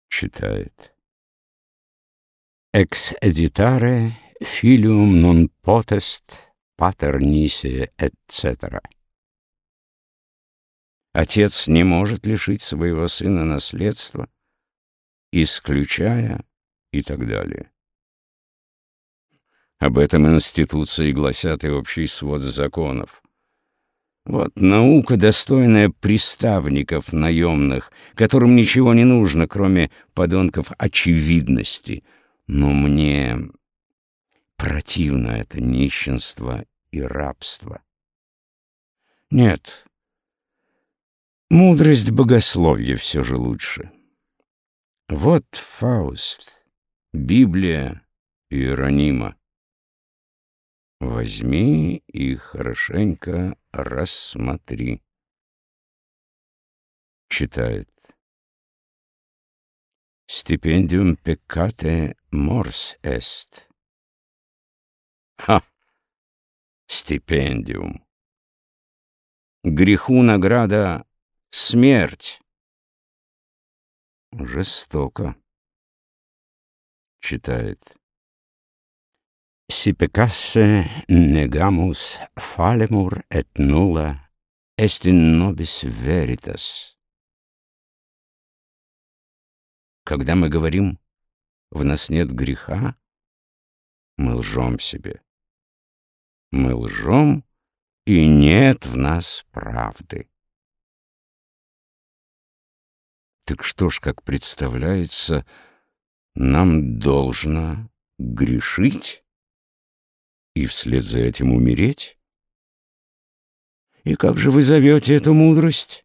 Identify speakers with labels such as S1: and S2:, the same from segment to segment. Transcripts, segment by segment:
S1: Читает. Ex editare filium non potest pater nisi, etc. Отец не может лишить своего сына наследства, исключая и так далее. Об этом институции гласят и общий свод законов. Вот наука, достойная приставников наемных, которым ничего не нужно, кроме подонков очевидности. Но мне противно это нищенство и рабство. Нет, мудрость богословия все же лучше. Вот Фауст, Библия Иеронима. Возьми и хорошенько рассмотри. Читает. Stipendium peccate mors est. Ха! Стипендиум. Греху награда — смерть. Жестоко. Читает. Si peccasse negamus falemur et nulla est in nobis veritas. Когда мы говорим, в нас нет греха, мы лжем себе. Мы лжем, и нет в нас правды. Так что ж, как представляется, нам должно грешить и вслед за этим умереть? И как же вы зовете эту мудрость?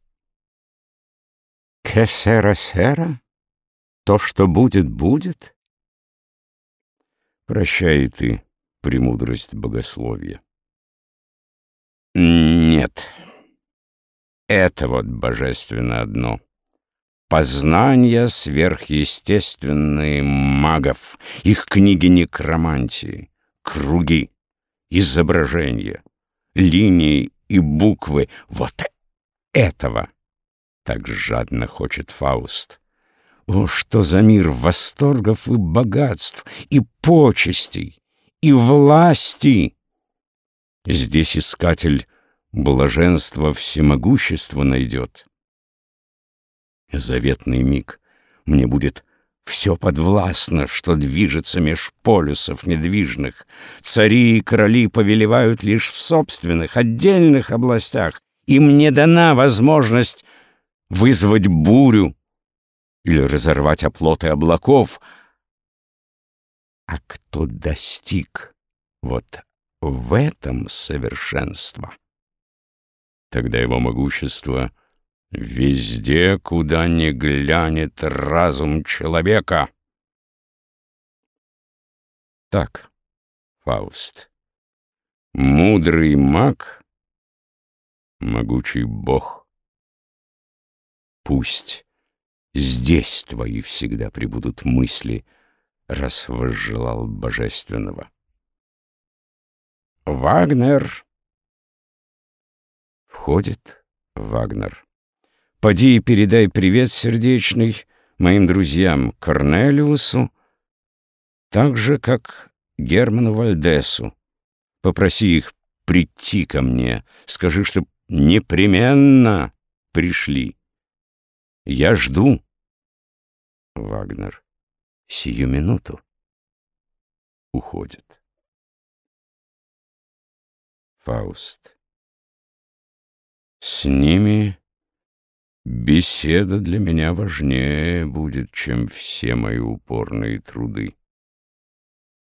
S1: «Ке сера сера»? То, что будет, будет? Прощай и ты, премудрость богословия. Нет, это вот божественно одно. Познания сверхъестественные магов, их книги некромантии, круги, изображения, линии и буквы. Вот этого так жадно хочет Фауст. О, что за мир восторгов и богатств, и почестей, и власти! Здесь искатель блаженства всемогущества найдет. Заветный миг. Мне будет все подвластно, что движется меж полюсов недвижных. Цари и короли повелевают лишь в собственных, отдельных областях. Им не дана возможность вызвать бурю или разорвать оплоты облаков. А кто достиг вот в этом совершенства, тогда его могущество везде, куда ни глянет разум человека. Так, Фауст, мудрый маг, могучий бог, пусть здесь твои всегда пребудут мысли, раз возжелал божественного. Вагнер. Входит Вагнер. Поди и передай привет сердечный моим друзьям Корнелиусу, так же, как Герману Вальдесу. Попроси их прийти ко мне. Скажи, чтоб непременно пришли. Я жду. Вагнер. Сию минуту. Уходит. Фауст. С ними беседа для меня важнее будет, чем все мои упорные труды.